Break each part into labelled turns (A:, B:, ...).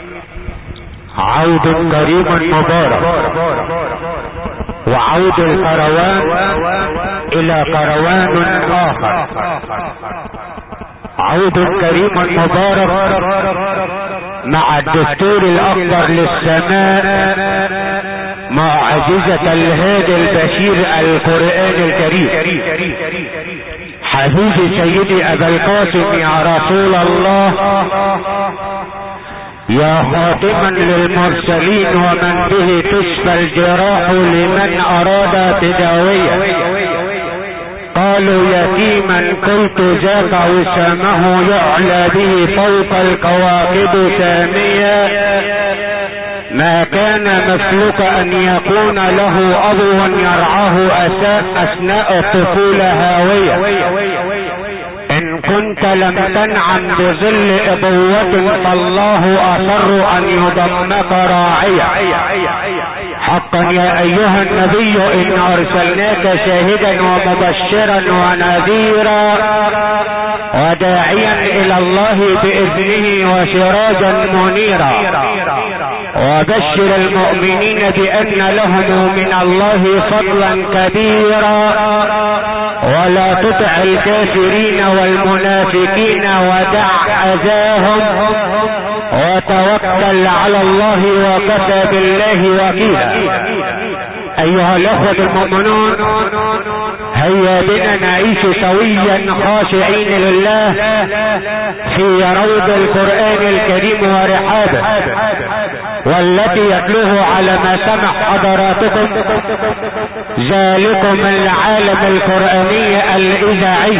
A: عود كريم مبارك، وعود الكروان الى كروان اخر. عود كريم مبارك مع الدستور الاكبر للسماء، معجزة الهادي البشير القرآن الكريم. حبيبي سيدي ابا القاسم يا رسول الله، يا خاتما للمرسلين ومن به تشفى الجراح لمن اراد تداويه. قالوا يتيما قلت ذاك وسامه يعلى به فوق الكواكب ساميا. ما كان مسلوك ان يكون له ابو يرعاه اثناء الطفولة هاوية. ان كنت لم تنعم بظل ابوة فالله اصر ان يضمك راعية. حقا يا ايها النبي ان ارسلناك شاهدا ومبشرا ونذيرا وداعيا الى الله باذنه وسراجا منيرا. وبشر المؤمنين بان لهم من الله فضلا كبيرا. ولا تطع الكافرين والمنافقين ودع اذاهم وتوكل على الله وكفى بالله وكيلا. ايها الاخوة المؤمنون، هيا بنا نعيش سويا خاشعين لله في روض القرآن الكريم ورحابه، والتي يتلوه على ما سمح حضراتكم ذلكم العالم القرآني الاذاعي،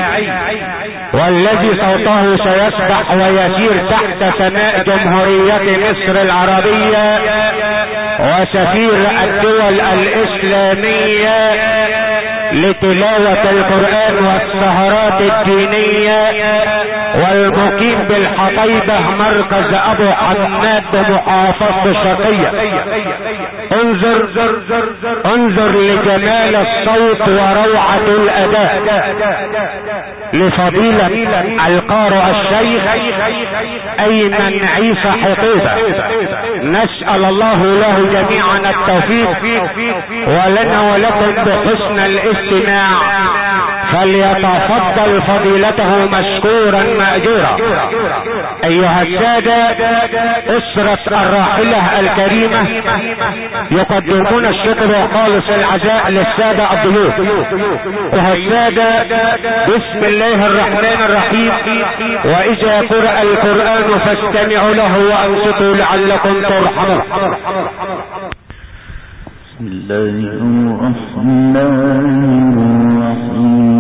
A: والذي صوته سيسبح ويسير تحت سماء جمهورية مصر العربية وسفير الدول الاسلامية لتلاوة القرآن والسهرات الدينية، والمقيم بالحطيبة مركز ابو حماد بمحافظة الشرقية. انظر لجمال الصوت وروعة الاداء لفضيلة القارئ الشيخ ايمن عيسى حطيبة. نسأل الله له جميعا التوفيق ولنا ولكم بحسن الاستماع، فليتفضل فضيلته مشكورا مأجورا. ايها السادة، اسرة الراحلة الكريمة يقدمون الشكر وخالص العزاء للسادة الضيوف. ايها السادة، بسم الله الرحمن الرحيم. واذا قرأ القرآن فاستمعوا له وانصتوا لعلكم ترحمون.
B: بسم الله الرحمن الرحيم.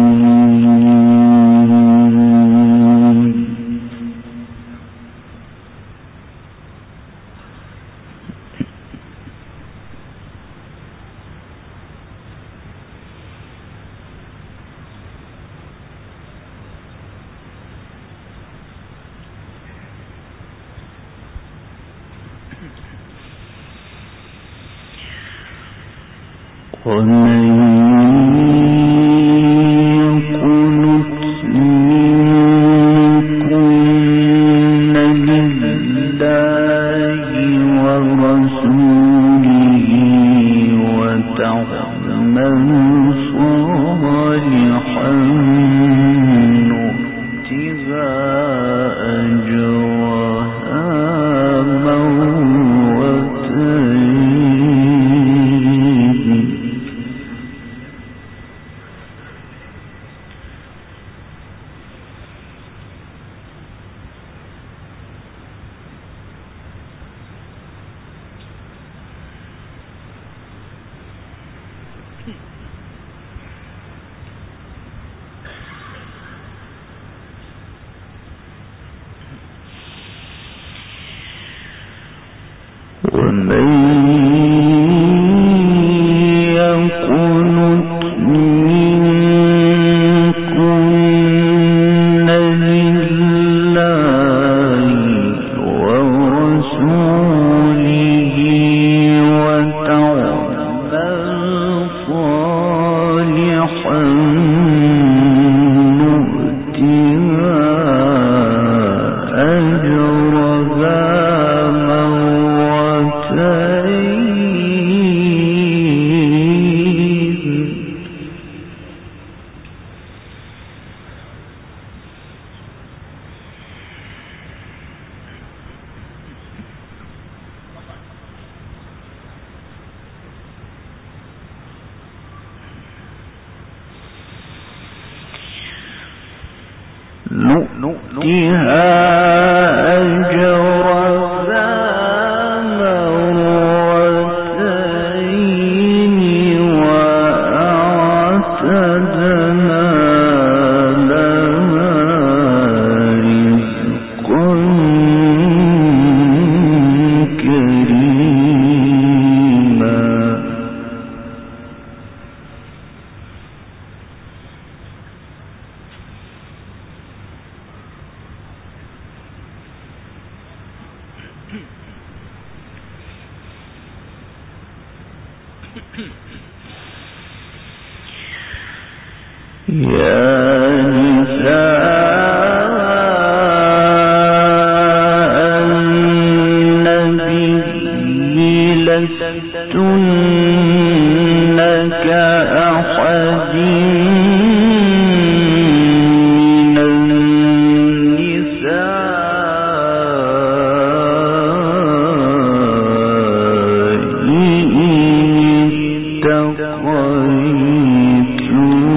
B: أجرها نؤتها أجرها مرتين وأعتدنا لها رزقا كريما. يا نساء النبي لستن كأحد من النساء إن اتقيتن.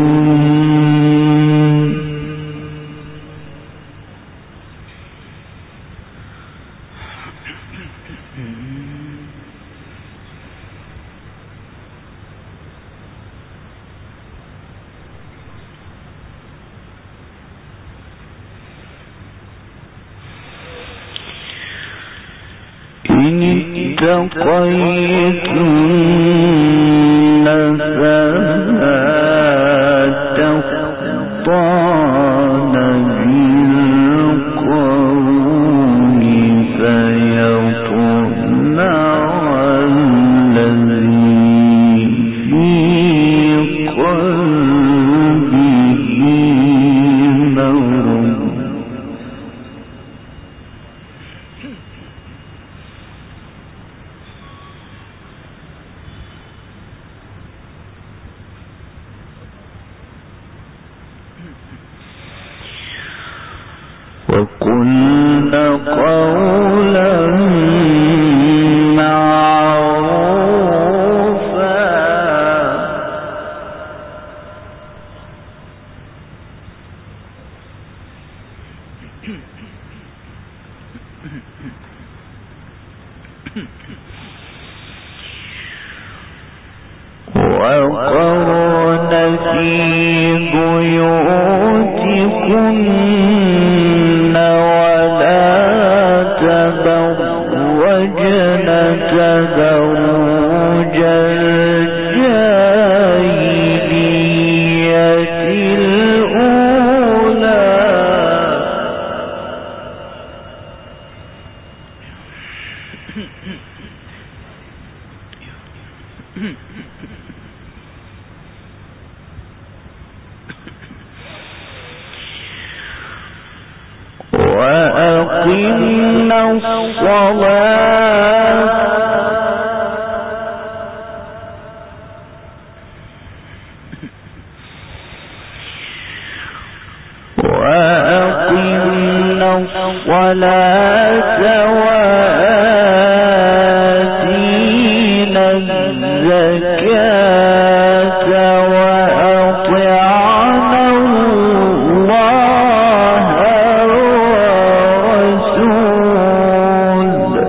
B: إن اتقيتن فلا تخضعن بالقول فيطمع الذي في قلبه مرض. وقلن قولا معروفا. وقرن في بيوتكن ولا تبرجن تبرج الجاهلية الأولى. وأقمنا الصلاة وآتينا الزكاة وأطعنا الله والرسول.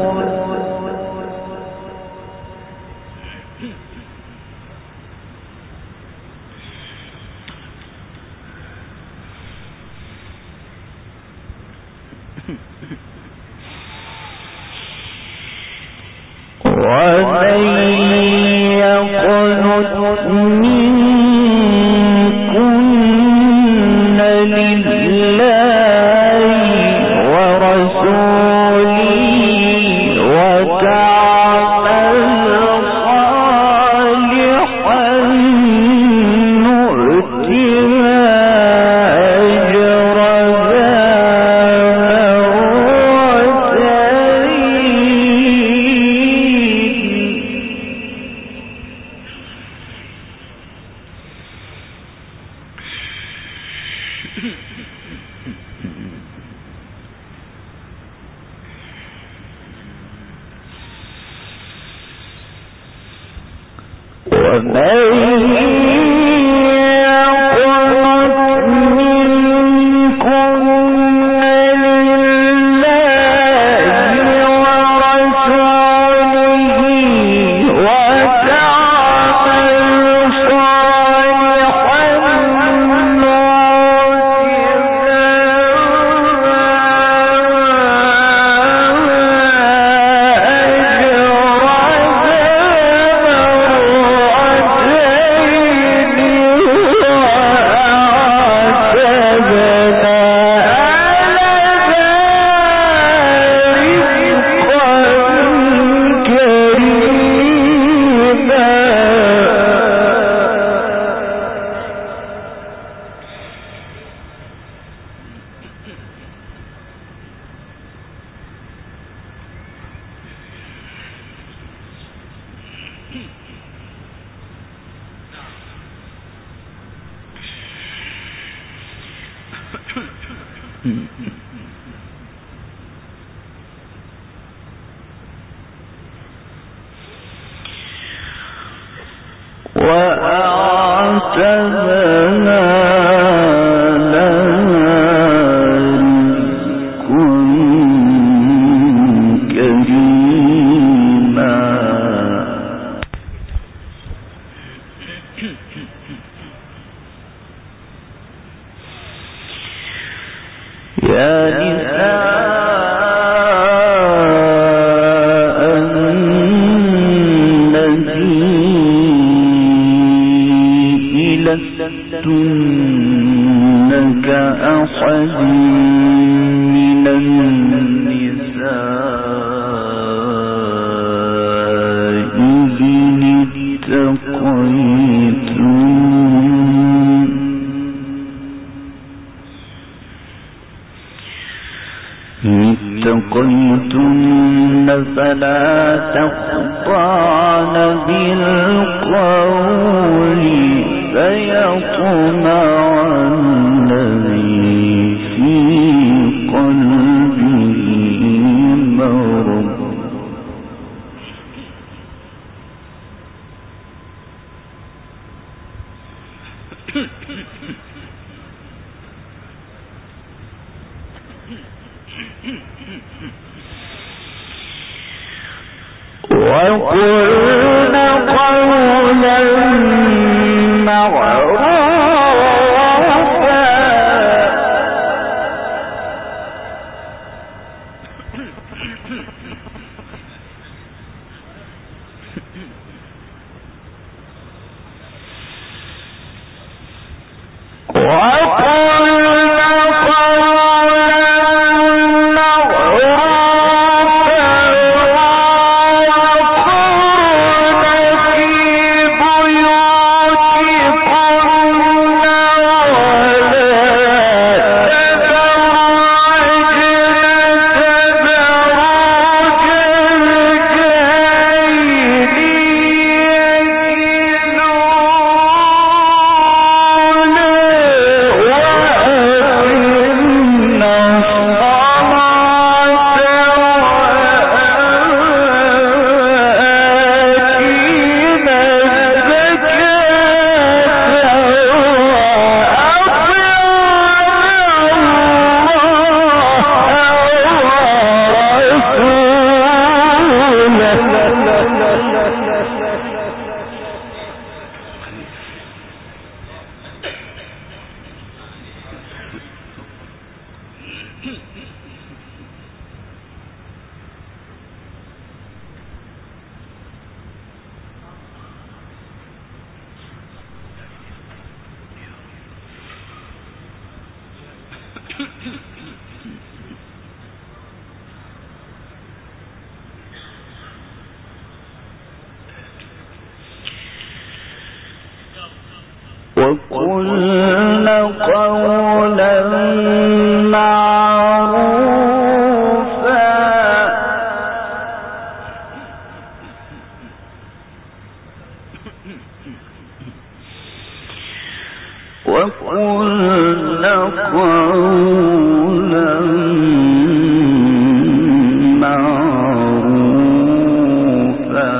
B: ومن يقنت منكن لله ورسوله وتعمل صالحا نؤتها أجرها ومن يقنت منكن اتقيتن فلا تخضعن بالقول فيطمع الذي في قلبه مرض وقلن قولا معروفا وقلن قولا معروفا وقلن قولا معروفا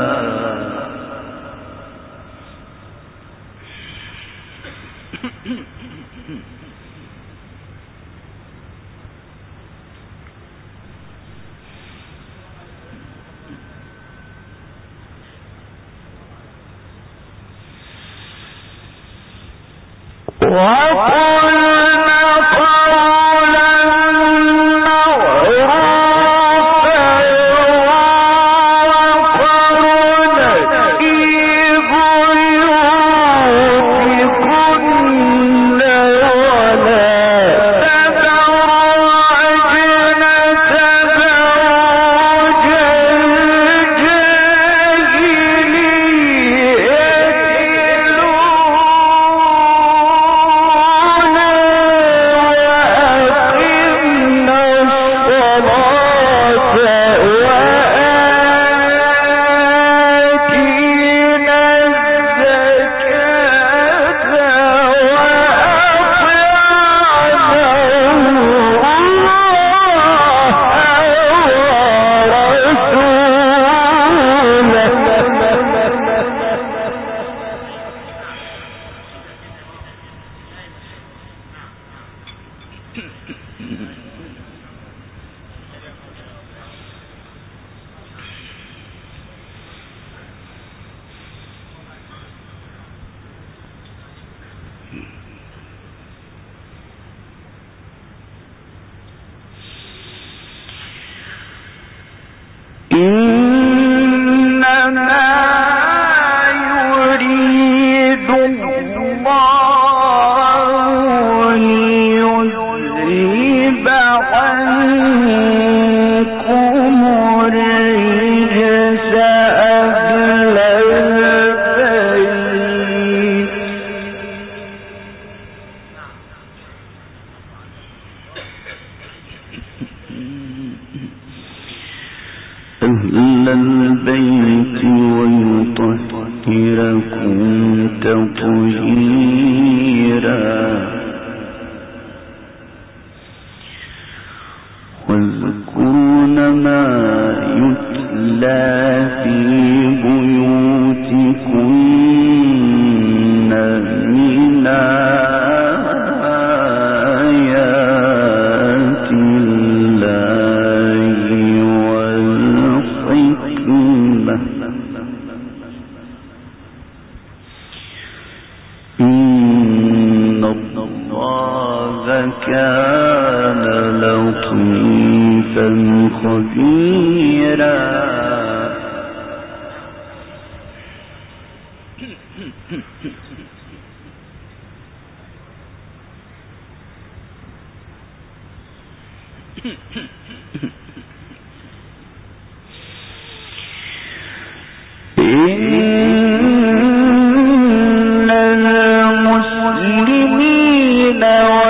B: أهل البيت ويطهركم تطهيرا واذكرن ما يتلى في بيوتكن من آيات الله والحكمة إن الله كان لطيفا خبيرا. إن المسلمين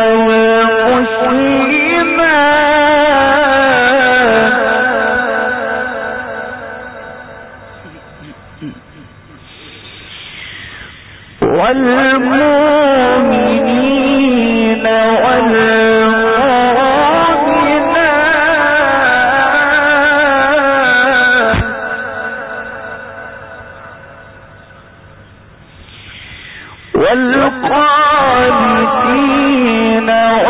B: والمؤمنين والقانتين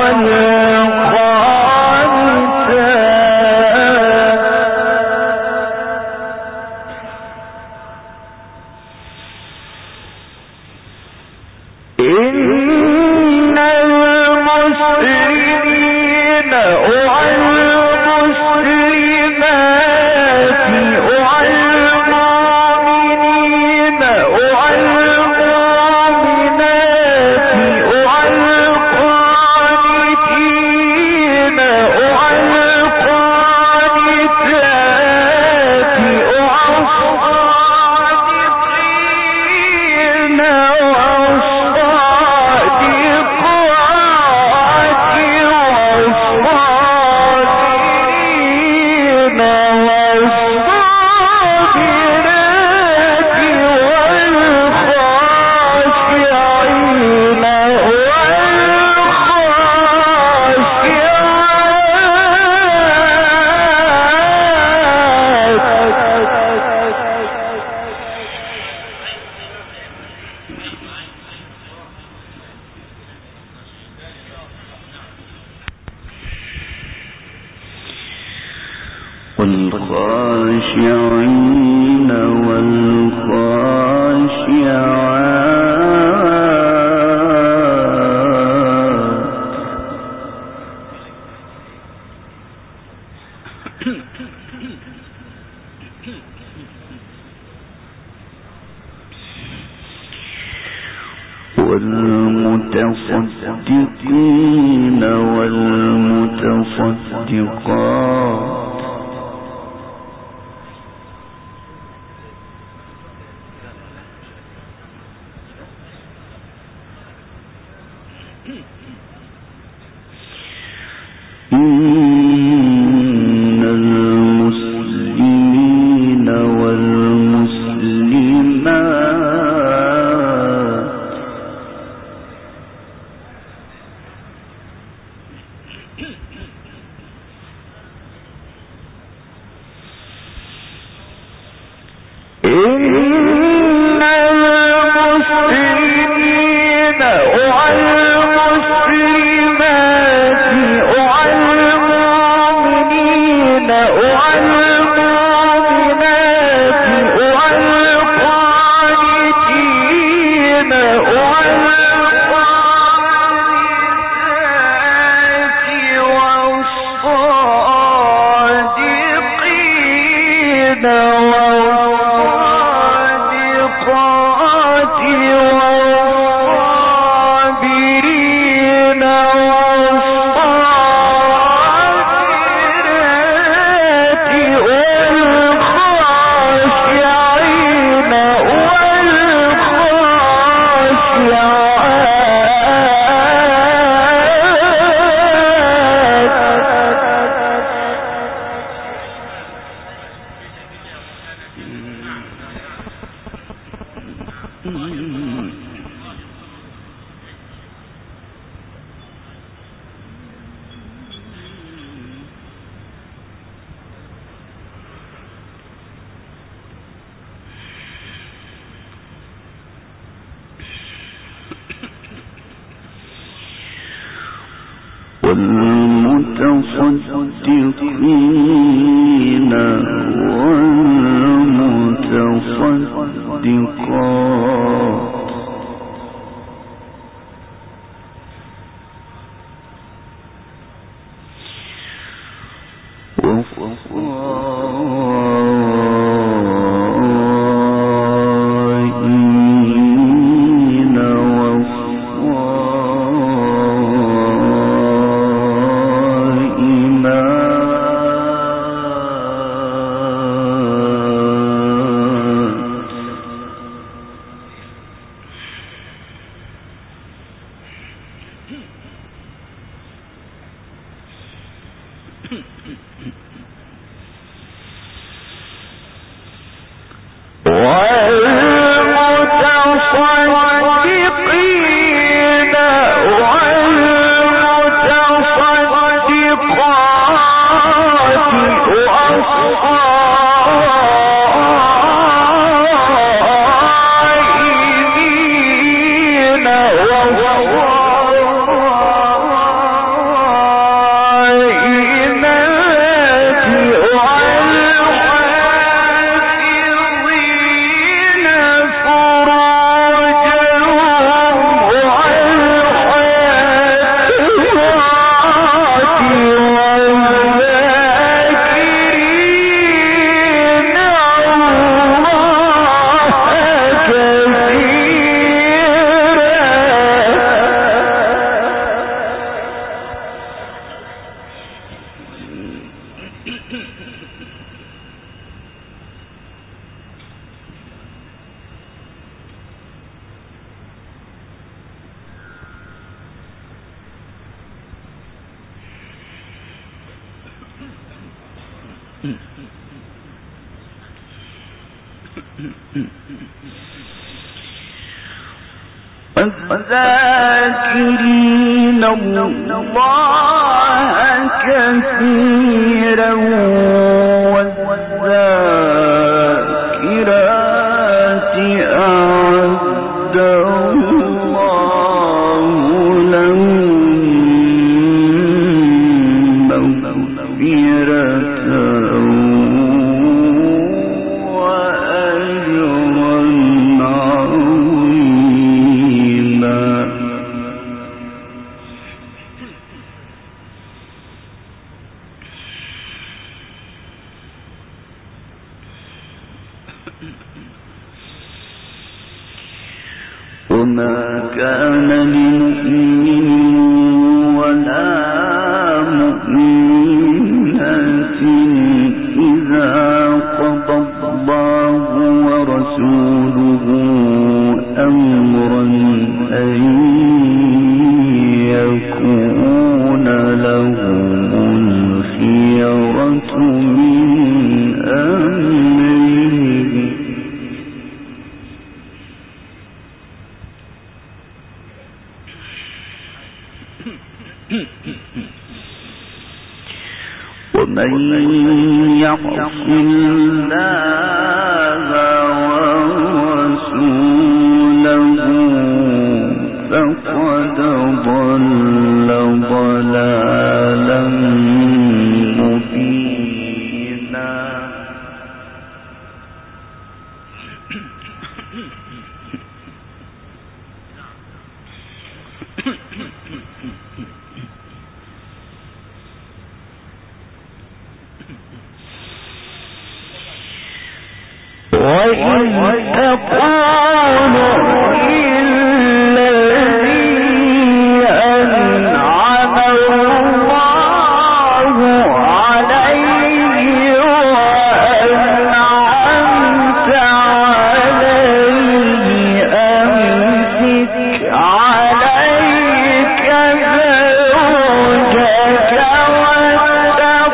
B: والخاشعين والمتصدقين والمتصدقات إن المسلمين والمسلمات والمؤمنين والمتصدقين والمتصدقات الذاكرين الله كثيرا والذاكرات أعد الله لهم مغفرة وما كان لمؤمن ولا مؤمنة إذا قضى الله ورسوله أمرا أن يكون لهم الخيرة من أمره ومن يعص الله ورسوله فقد ضل ضلالا مبينا وإن تقول للذي أنعم الله عليه وأنعمت عليه أمسك عليك زوجك واتق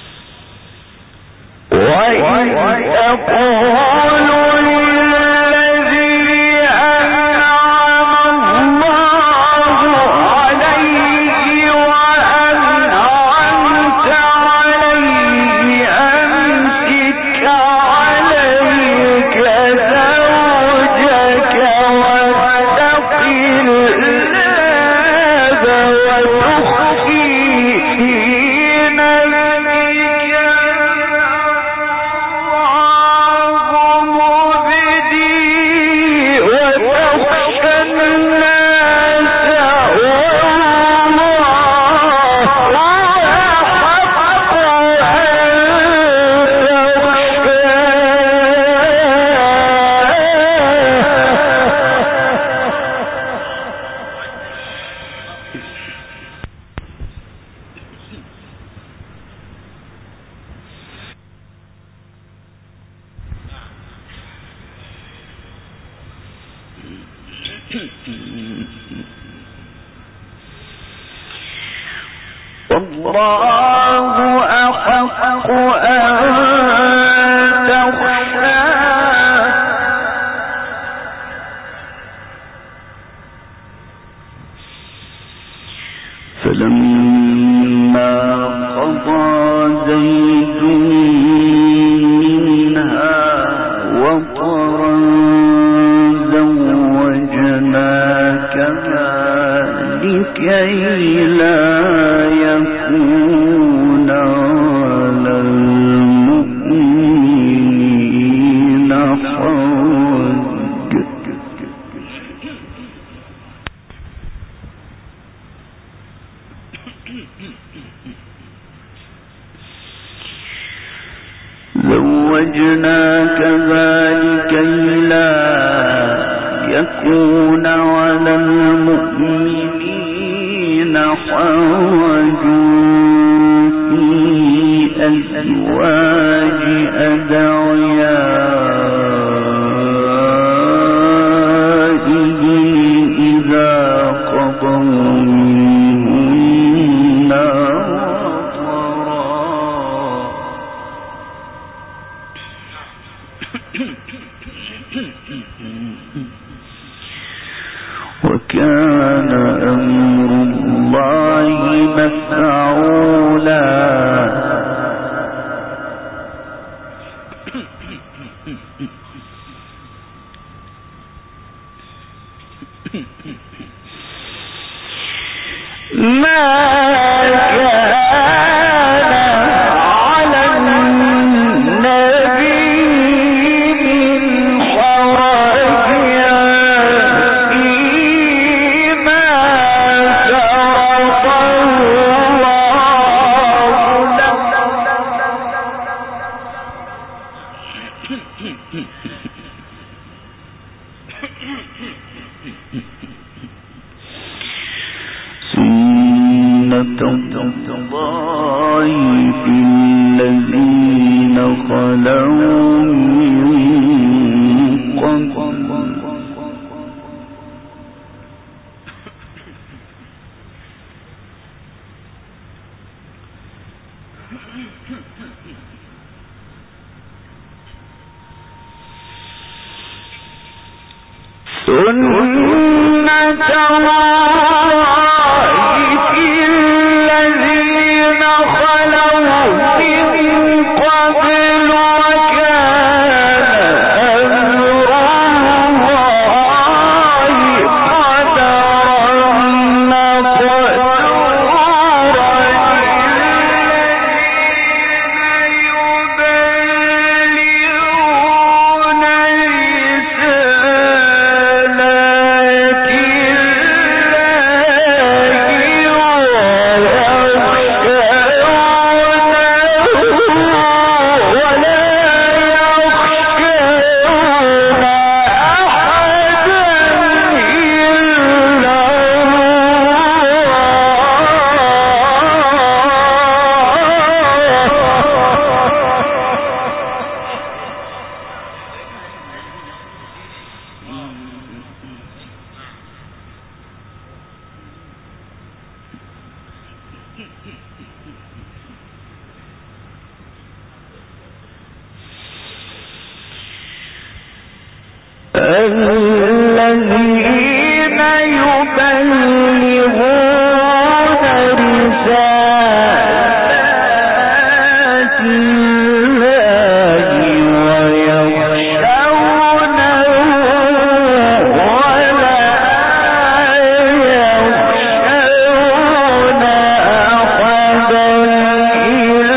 B: وإذ تقول للذي والله أحق أن تخشاه فلما قضى زيد منها وطرا زوجناكها لكي لا يكون على المؤمنين حرج زوجناك ذلك لا يكون على المؤمنين حرج في أزواج أدعيائهم إذا قضوا منهن وكان أمر الله مفعولا ما الذين يبلغون رسالات الله ويخشونه ولا يخشون أحدا إلا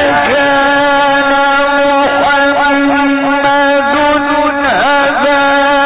B: كان محمد أبا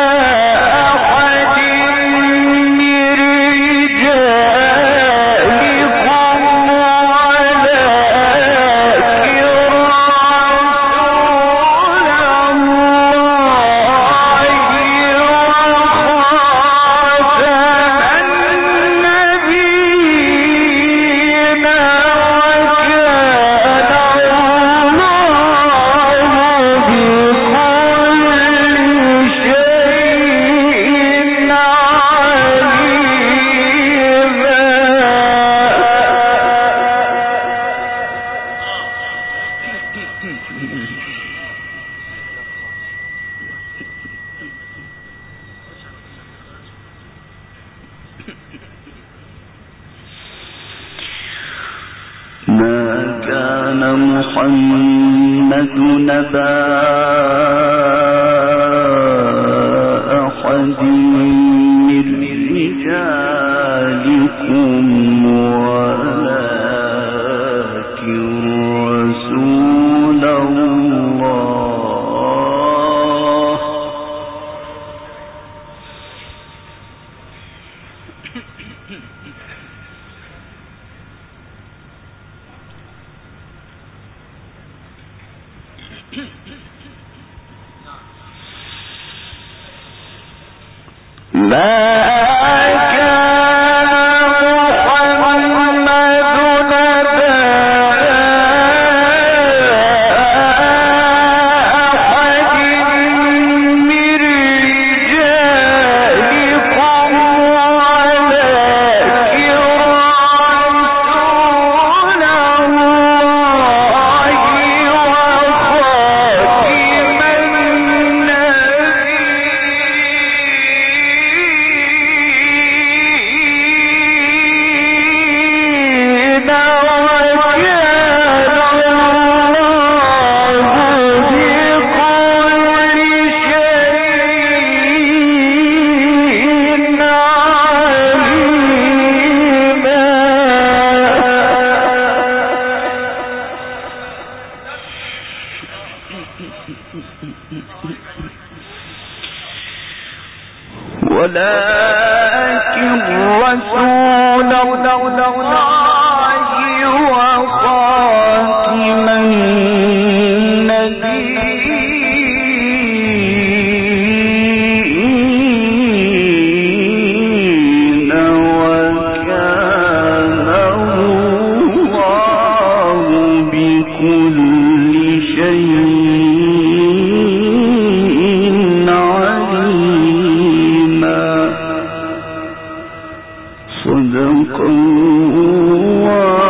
B: محمد نبا أحد من رجالكم ولكن رسول الله. ولكن رسول الله وخاتم النبيين وكان الله بكل شيء صدق الله